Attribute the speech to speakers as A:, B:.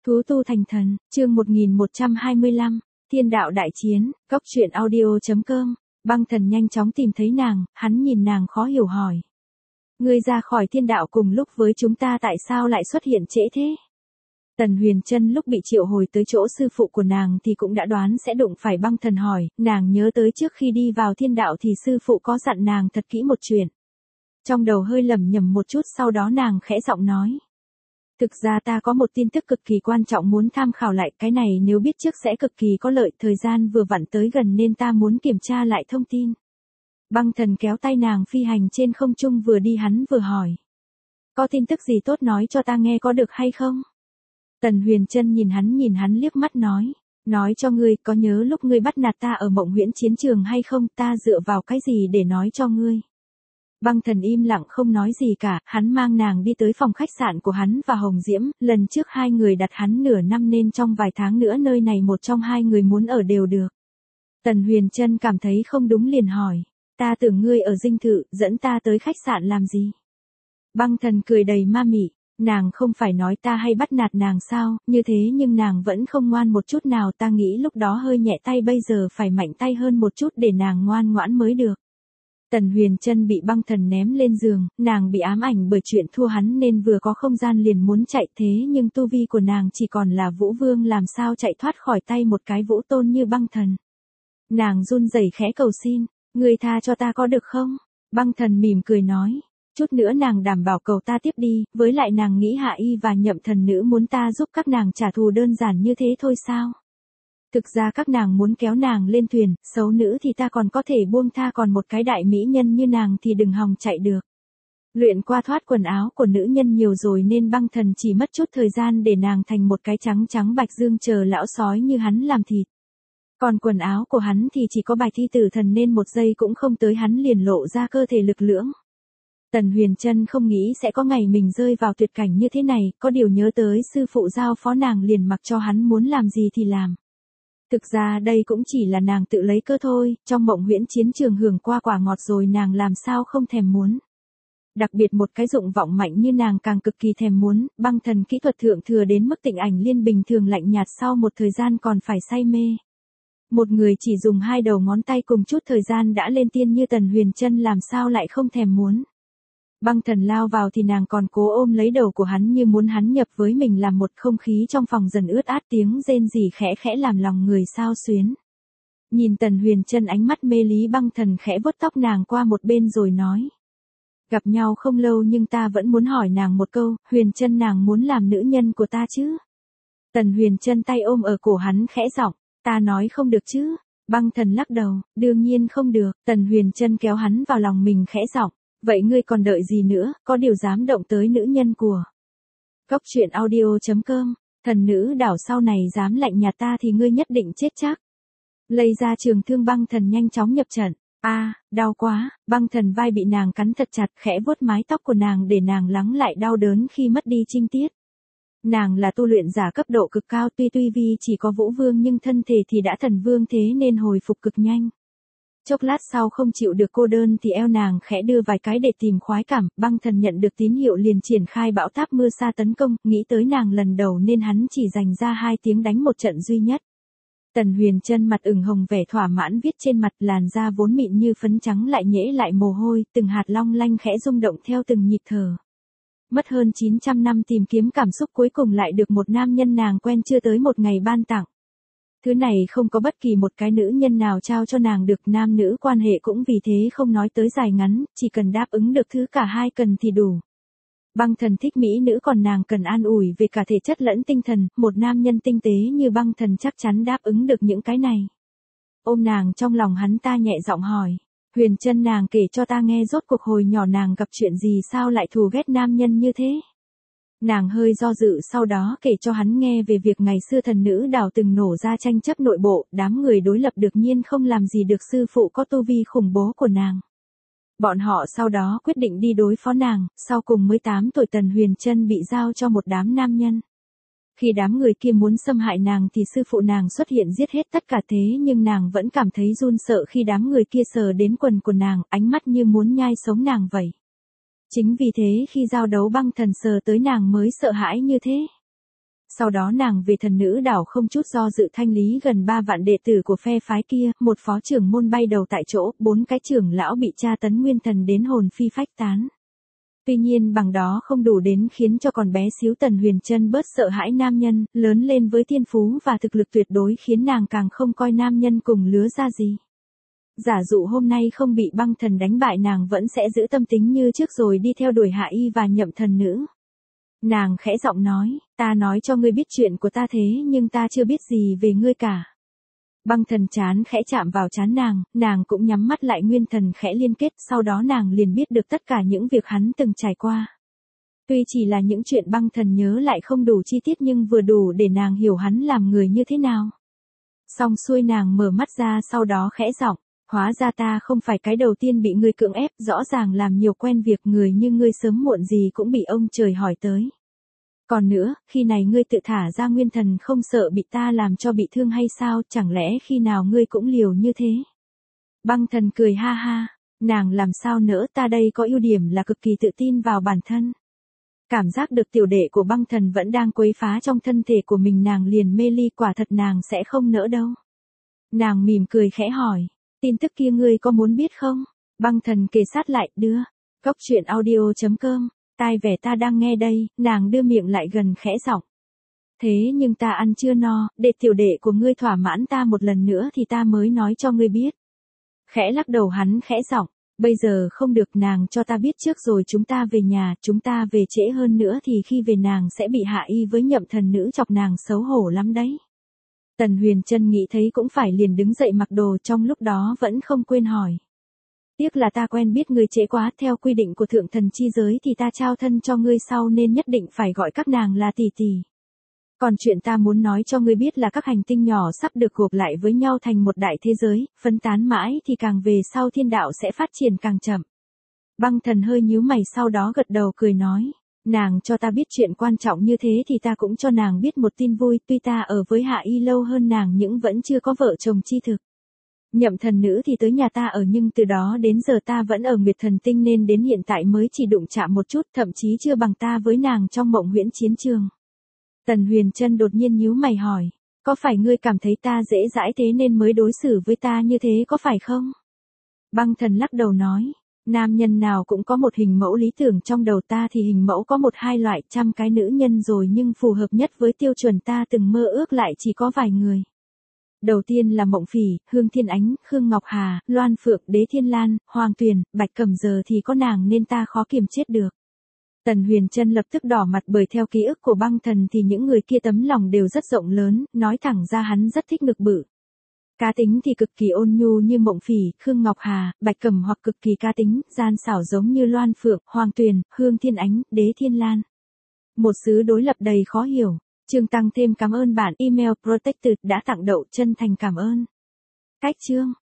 A: Thú tu thành thần, chương 1125, Thiên đạo đại chiến, Cốc truyện audio.com. Băng thần nhanh chóng tìm thấy nàng, hắn nhìn nàng khó hiểu hỏi. Ngươi ra khỏi thiên đạo cùng lúc với chúng ta tại sao lại xuất hiện trễ thế? Tần Huyền Trân lúc bị triệu hồi tới chỗ sư phụ của nàng thì cũng đã đoán sẽ đụng phải băng thần hỏi, nàng nhớ tới trước khi đi vào thiên đạo thì sư phụ có dặn nàng thật kỹ một chuyện. Trong đầu hơi lẩm nhẩm một chút sau đó nàng khẽ giọng nói. Thực ra ta có một tin tức cực kỳ quan trọng muốn tham khảo lại, cái này nếu biết trước sẽ cực kỳ có lợi, thời gian vừa vặn tới gần nên ta muốn kiểm tra lại thông tin. Băng thần kéo tay nàng phi hành trên không trung vừa đi hắn vừa hỏi. Có tin tức gì tốt nói cho ta nghe có được hay không? Tần Huyền Trân nhìn hắn liếc mắt nói cho ngươi, có nhớ lúc ngươi bắt nạt ta ở Mộng Huyễn chiến trường hay không, ta dựa vào cái gì để nói cho ngươi? Băng thần im lặng không nói gì cả, hắn mang nàng đi tới phòng khách sạn của hắn và Hồng Diễm, lần trước hai người đặt hắn nửa năm nên trong vài tháng nữa nơi này một trong hai người muốn ở đều được. Tần Huyền Trân cảm thấy không đúng liền hỏi, ta tưởng ngươi ở dinh thự, dẫn ta tới khách sạn làm gì? Băng thần cười đầy ma mị, nàng không phải nói ta hay bắt nạt nàng sao, như thế nhưng nàng vẫn không ngoan một chút nào, ta nghĩ lúc đó hơi nhẹ tay bây giờ phải mạnh tay hơn một chút để nàng ngoan ngoãn mới được. Tần Huyền Trân bị băng thần ném lên giường, nàng bị ám ảnh bởi chuyện thua hắn nên vừa có không gian liền muốn chạy, thế nhưng tu vi của nàng chỉ còn là vũ vương, làm sao chạy thoát khỏi tay một cái vũ tôn như băng thần. Nàng run rẩy khẽ cầu xin, ngươi tha cho ta có được không? Băng thần mỉm cười nói, chút nữa nàng đảm bảo cầu ta tiếp đi, với lại nàng nghĩ Hạ Y và Nhậm thần nữ muốn ta giúp các nàng trả thù đơn giản như thế thôi sao? Thực ra các nàng muốn kéo nàng lên thuyền, xấu nữ thì ta còn có thể buông tha, còn một cái đại mỹ nhân như nàng thì đừng hòng chạy được. Luyện qua thoát quần áo của nữ nhân nhiều rồi nên băng thần chỉ mất chút thời gian để nàng thành một cái trắng trắng bạch dương chờ lão sói như hắn làm thịt. Còn quần áo của hắn thì chỉ có bài thi tử thần nên một giây cũng không tới hắn liền lộ ra cơ thể lực lưỡng. Tần Huyền Trân không nghĩ sẽ có ngày mình rơi vào tuyệt cảnh như thế này, có điều nhớ tới sư phụ giao phó nàng liền mặc cho hắn muốn làm gì thì làm. Thực ra đây cũng chỉ là nàng tự lấy cơ thôi, trong Mộng Huyễn chiến trường hưởng qua quả ngọt rồi nàng làm sao không thèm muốn. Đặc biệt một cái dụng vọng mạnh như nàng càng cực kỳ thèm muốn, băng thần kỹ thuật thượng thừa đến mức Tịnh Ảnh Liên bình thường lạnh nhạt sau một thời gian còn phải say mê. Một người chỉ dùng hai đầu ngón tay cùng chút thời gian đã lên tiên như Tần Huyền Trân làm sao lại không thèm muốn. Băng thần lao vào thì nàng còn cố ôm lấy đầu của hắn như muốn hắn nhập với mình, làm một không khí trong phòng dần ướt át, tiếng rên rỉ khẽ khẽ làm lòng người xao xuyến. Nhìn Tần Huyền Trân ánh mắt mê lý, băng thần khẽ vuốt tóc nàng qua một bên rồi nói. Gặp nhau không lâu nhưng ta vẫn muốn hỏi nàng một câu, Huyền Trân nàng muốn làm nữ nhân của ta chứ? Tần Huyền Trân tay ôm ở cổ hắn khẽ giọng, ta nói không được chứ? Băng thần lắc đầu, đương nhiên không được. Tần Huyền Trân kéo hắn vào lòng mình khẽ giọng. Vậy ngươi còn đợi gì nữa, có điều dám động tới nữ nhân của Cốc truyện audio.com, thần nữ đảo sau này dám lạnh nhạt ta thì ngươi nhất định chết chắc. Lây ra trường thương, băng thần nhanh chóng nhập trận. Đau quá, băng thần vai bị nàng cắn thật chặt, khẽ vuốt mái tóc của nàng để nàng lắng lại đau đớn khi mất đi trinh tiết. Nàng là tu luyện giả cấp độ cực cao, tuy vi chỉ có vũ vương nhưng thân thể thì đã thần vương, thế nên hồi phục cực nhanh. Chốc lát sau không chịu được cô đơn thì eo nàng khẽ đưa vài cái để tìm khoái cảm, băng thần nhận được tín hiệu liền triển khai bão táp mưa sa tấn công, nghĩ tới nàng lần đầu nên hắn chỉ dành ra 2 tiếng đánh một trận duy nhất. Tần Huyền Trân mặt ửng hồng vẻ thỏa mãn viết trên mặt, làn da vốn mịn như phấn trắng lại nhễ lại mồ hôi, từng hạt long lanh khẽ rung động theo từng nhịp thở. Mất hơn 900 năm tìm kiếm cảm xúc cuối cùng lại được một nam nhân nàng quen chưa tới một ngày ban tặng. Thứ này không có bất kỳ một cái nữ nhân nào trao cho nàng được, nam nữ quan hệ cũng vì thế không nói tới dài ngắn, chỉ cần đáp ứng được thứ cả hai cần thì đủ. Băng thần thích mỹ nữ còn nàng cần an ủi về cả thể chất lẫn tinh thần, một nam nhân tinh tế như băng thần chắc chắn đáp ứng được những cái này. Ôm nàng trong lòng hắn ta nhẹ giọng hỏi, Huyền Trân nàng kể cho ta nghe rốt cuộc hồi nhỏ nàng gặp chuyện gì sao lại thù ghét nam nhân như thế? Nàng hơi do dự sau đó kể cho hắn nghe về việc ngày xưa thần nữ đảo từng nổ ra tranh chấp nội bộ, đám người đối lập đương nhiên không làm gì được sư phụ có tu vi khủng bố của nàng. Bọn họ sau đó quyết định đi đối phó nàng, sau cùng 18 tuổi Tần Huyền Trân bị giao cho một đám nam nhân. Khi đám người kia muốn xâm hại nàng thì sư phụ nàng xuất hiện giết hết tất cả, thế nhưng nàng vẫn cảm thấy run sợ khi đám người kia sờ đến quần của nàng, ánh mắt như muốn nhai sống nàng vậy. Chính vì thế khi giao đấu băng thần sờ tới nàng mới sợ hãi như thế. Sau đó nàng về Thần Nữ đảo không chút do dự thanh lý gần 3 vạn đệ tử của phe phái kia, một phó trưởng môn bay đầu tại chỗ, 4 cái trưởng lão bị tra tấn nguyên thần đến hồn phi phách tán. Tuy nhiên bằng đó không đủ đến khiến cho con bé xíu Tần Huyền Trân bớt sợ hãi nam nhân, lớn lên với thiên phú và thực lực tuyệt đối khiến nàng càng không coi nam nhân cùng lứa ra gì. Giả dụ hôm nay không bị băng thần đánh bại nàng vẫn sẽ giữ tâm tính như trước rồi đi theo đuổi Hạ Y và Nhậm Thần Nữ. Nàng khẽ giọng nói, ta nói cho ngươi biết chuyện của ta thế nhưng ta chưa biết gì về ngươi cả. Băng thần chán khẽ chạm vào trán nàng cũng nhắm mắt lại nguyên thần khẽ liên kết, sau đó nàng liền biết được tất cả những việc hắn từng trải qua. Tuy chỉ là những chuyện băng thần nhớ lại không đủ chi tiết nhưng vừa đủ để nàng hiểu hắn làm người như thế nào. Xong xuôi nàng mở mắt ra sau đó khẽ giọng, hóa ra ta không phải cái đầu tiên bị ngươi cưỡng ép, rõ ràng làm nhiều quen việc người như ngươi sớm muộn gì cũng bị ông trời hỏi tới. Còn nữa, khi này ngươi tự thả ra nguyên thần không sợ bị ta làm cho bị thương hay sao, chẳng lẽ khi nào ngươi cũng liều như thế? Băng thần cười ha ha, nàng làm sao nỡ, ta đây có ưu điểm là cực kỳ tự tin vào bản thân. Cảm giác được tiểu đệ của băng thần vẫn đang quấy phá trong thân thể của mình nàng liền mê ly, quả thật nàng sẽ không nỡ đâu. Nàng mỉm cười khẽ hỏi, tin tức kia ngươi có muốn biết không? Băng thần kề sát lại, đưa. Góc truyện audio.com, tai vẻ ta đang nghe đây, nàng đưa miệng lại gần khẽ giọng. Thế nhưng ta ăn chưa no, để tiểu đệ của ngươi thỏa mãn ta một lần nữa thì ta mới nói cho ngươi biết. Khẽ lắc đầu hắn khẽ giọng, bây giờ không được, nàng cho ta biết trước rồi chúng ta về nhà, chúng ta về trễ hơn nữa thì khi về nàng sẽ bị Hạ Y với Nhậm Thần Nữ chọc nàng xấu hổ lắm đấy. Tần Huyền Trân nghĩ thấy cũng phải liền đứng dậy mặc đồ, trong lúc đó vẫn không quên hỏi. Tiếc là ta quen biết ngươi trễ quá, theo quy định của thượng thần chi giới thì ta trao thân cho ngươi sau nên nhất định phải gọi các nàng là tỷ tỷ. Còn chuyện ta muốn nói cho ngươi biết là các hành tinh nhỏ sắp được gộp lại với nhau thành một đại thế giới, phân tán mãi thì càng về sau thiên đạo sẽ phát triển càng chậm. Băng thần hơi nhíu mày sau đó gật đầu cười nói, nàng cho ta biết chuyện quan trọng như thế thì ta cũng cho nàng biết một tin vui, tuy ta ở với Hạ Y lâu hơn nàng nhưng vẫn chưa có vợ chồng chi thực. Nhậm Thần Nữ thì tới nhà ta ở nhưng từ đó đến giờ ta vẫn ở Nguyệt Thần Tinh nên đến hiện tại mới chỉ đụng chạm một chút, thậm chí chưa bằng ta với nàng trong Mộng Huyễn chiến trường. Tần Huyền Trân đột nhiên nhíu mày hỏi, có phải ngươi cảm thấy ta dễ dãi thế nên mới đối xử với ta như thế có phải không? Băng thần lắc đầu nói, nam nhân nào cũng có một hình mẫu lý tưởng, trong đầu ta thì hình mẫu có 1-2 loại, trăm cái nữ nhân rồi nhưng phù hợp nhất với tiêu chuẩn ta từng mơ ước lại chỉ có vài người. Đầu tiên là Mộng Phỉ, Hương Thiên Ánh, Khương Ngọc Hà, Loan Phượng, Đế Thiên Lan, Hoàng Tuyền, Bạch Cẩm, giờ thì có nàng nên ta khó kiềm chết được. Tần Huyền Trân lập tức đỏ mặt, bởi theo ký ức của băng thần thì những người kia tấm lòng đều rất rộng lớn, nói thẳng ra hắn rất thích ngực bự. Cá tính thì cực kỳ ôn nhu như Mộng Phỉ, Khương Ngọc Hà, Bạch Cẩm, hoặc cực kỳ cá tính, gian xảo giống như Loan Phượng, Hoàng Tuyền, Hương Thiên Ánh, Đế Thiên Lan. Một xứ đối lập đầy khó hiểu. Chương tăng thêm cảm ơn bạn email protected đã tặng đậu, chân thành cảm ơn. Cách chương.